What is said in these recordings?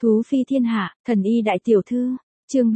Thú phi thiên hạ, thần y đại tiểu thư, chương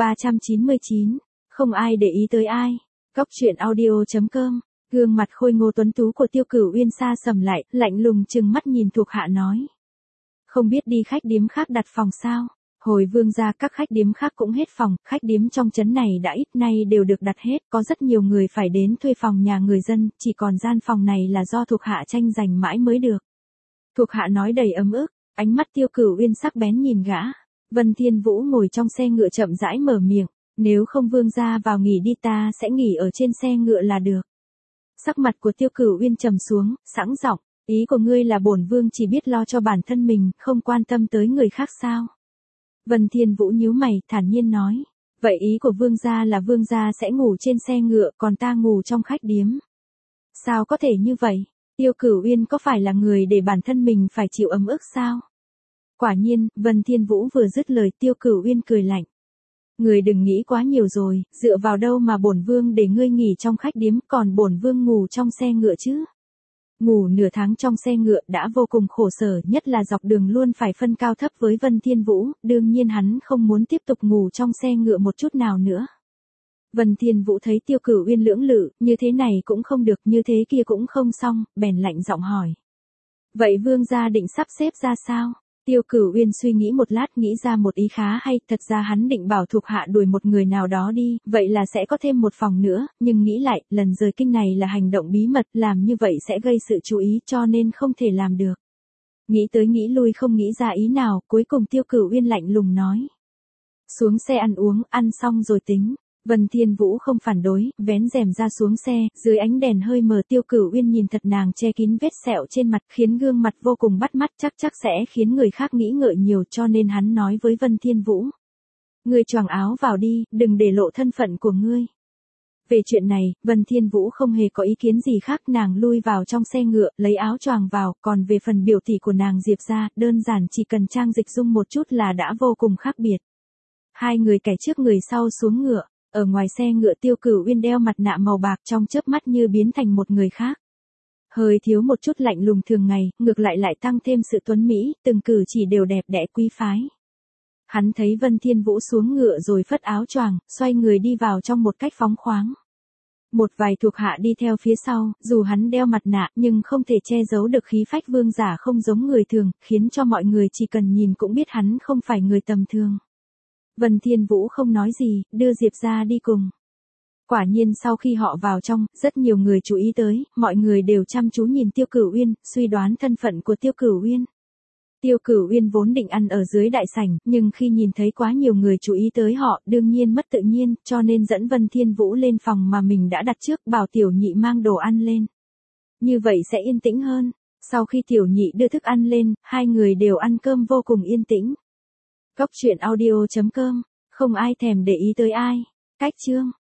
399, không ai để ý tới ai. Góc truyện audio.com, gương mặt khôi ngô tuấn tú của Tiêu Cửu Uyên xa sầm lại, lạnh lùng trừng mắt nhìn thuộc hạ nói. Không biết đi khách điếm khác đặt phòng sao? Hồi vương gia các khách điếm khác cũng hết phòng, khách điếm trong trấn này đã ít nay đều được đặt hết, có rất nhiều người phải đến thuê phòng nhà người dân, chỉ còn gian phòng này là do thuộc hạ tranh giành mãi mới được. Thuộc hạ nói đầy ấm ức, ánh mắt Tiêu Cửu Uyên sắc bén nhìn gã. Vân Thiên Vũ ngồi trong xe ngựa chậm rãi mở miệng, nếu không vương gia vào nghỉ đi ta sẽ nghỉ ở trên xe ngựa là được. Sắc mặt của Tiêu Cửu Uyên trầm xuống, sẵn giọng, ý của ngươi là bổn vương chỉ biết lo cho bản thân mình, không quan tâm tới người khác sao? Vân Thiên Vũ nhíu mày, thản nhiên nói, vậy ý của vương gia là vương gia sẽ ngủ trên xe ngựa, còn ta ngủ trong khách điếm. Sao có thể như vậy? Tiêu Cửu Uyên có phải là người để bản thân mình phải chịu ấm ức sao? Quả nhiên, Vân Thiên Vũ vừa dứt lời Tiêu Cửu Uyên cười lạnh. Người đừng nghĩ quá nhiều rồi, dựa vào đâu mà bổn vương để ngươi nghỉ trong khách điếm, còn bổn vương ngủ trong xe ngựa chứ? Ngủ nửa tháng trong xe ngựa đã vô cùng khổ sở, nhất là dọc đường luôn phải phân cao thấp với Vân Thiên Vũ, đương nhiên hắn không muốn tiếp tục ngủ trong xe ngựa một chút nào nữa. Vân Thiên Vũ thấy Tiêu Cửu Uyên lưỡng lự, như thế này cũng không được, như thế kia cũng không xong, bèn lạnh giọng hỏi. Vậy vương gia định sắp xếp ra sao? Tiêu Cửu Uyên suy nghĩ một lát nghĩ ra một ý khá hay, thật ra hắn định bảo thuộc hạ đuổi một người nào đó đi, vậy là sẽ có thêm một phòng nữa, nhưng nghĩ lại, lần rời kinh này là hành động bí mật, làm như vậy sẽ gây sự chú ý cho nên không thể làm được. Nghĩ tới nghĩ lui không nghĩ ra ý nào, cuối cùng Tiêu Cửu Uyên lạnh lùng nói. Xuống xe ăn uống, ăn xong rồi tính. Vân Thiên Vũ không phản đối, vén rèm ra xuống xe, dưới ánh đèn hơi mờ Tiêu Cửu Uyên nhìn thật nàng che kín vết sẹo trên mặt, khiến gương mặt vô cùng bắt mắt, chắc sẽ khiến người khác nghĩ ngợi nhiều, cho nên hắn nói với Vân Thiên Vũ. Ngươi choàng áo vào đi, đừng để lộ thân phận của ngươi. Về chuyện này, Vân Thiên Vũ không hề có ý kiến gì khác, nàng lui vào trong xe ngựa, lấy áo choàng vào, còn về phần biểu tỷ của nàng Diệp gia, đơn giản chỉ cần trang dịch dung một chút là đã vô cùng khác biệt. Hai người kẻ trước người sau xuống ngựa. Ở ngoài xe ngựa Tiêu Cửu Uyên đeo mặt nạ màu bạc trong chớp mắt như biến thành một người khác. Hơi thiếu một chút lạnh lùng thường ngày, ngược lại tăng thêm sự tuấn mỹ, từng cử chỉ đều đẹp đẽ quý phái. Hắn thấy Vân Thiên Vũ xuống ngựa rồi phất áo choàng, xoay người đi vào trong một cách phóng khoáng. Một vài thuộc hạ đi theo phía sau, dù hắn đeo mặt nạ nhưng không thể che giấu được khí phách vương giả không giống người thường, khiến cho mọi người chỉ cần nhìn cũng biết hắn không phải người tầm thường. Vân Thiên Vũ không nói gì, đưa Diệp ra đi cùng. Quả nhiên sau khi họ vào trong, rất nhiều người chú ý tới, mọi người đều chăm chú nhìn Tiêu Cửu Uyên, suy đoán thân phận của Tiêu Cửu Uyên. Tiêu Cửu Uyên vốn định ăn ở dưới đại sảnh, nhưng khi nhìn thấy quá nhiều người chú ý tới họ, đương nhiên mất tự nhiên, cho nên dẫn Vân Thiên Vũ lên phòng mà mình đã đặt trước, bảo Tiểu Nhị mang đồ ăn lên. Như vậy sẽ yên tĩnh hơn. Sau khi Tiểu Nhị đưa thức ăn lên, hai người đều ăn cơm vô cùng yên tĩnh. Góc truyện audio.com, không ai thèm để ý tới ai. Cách chương